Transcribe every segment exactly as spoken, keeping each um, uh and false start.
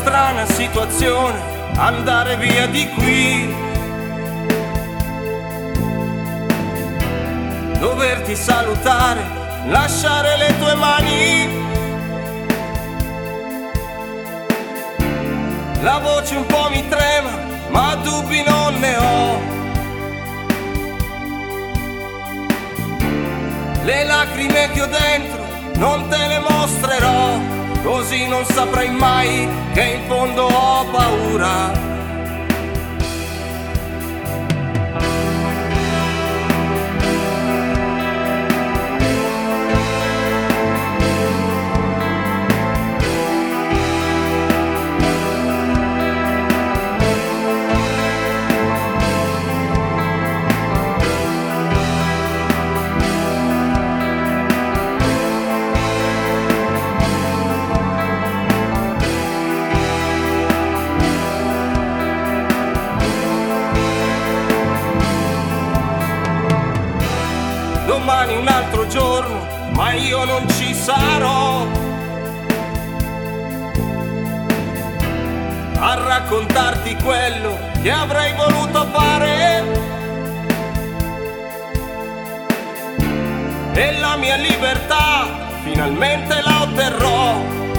strana situazione andare via di qui, doverti salutare, lasciare le tue mani. La voce un po' mi trema, ma dubbi non ne ho. Le lacrime che ho dentro non te le mostrerò, così non saprai mai che in fondo ho paura. Domani un altro giorno, ma io non ci sarò a raccontarti quello che avrei voluto fare, e la mia libertà finalmente la otterrò.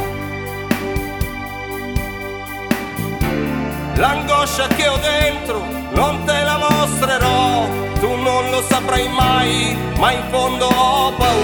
L'angoscia che ho dentro non te la mostrerò, tu non lo saprai mai, ma in fondo ho paura.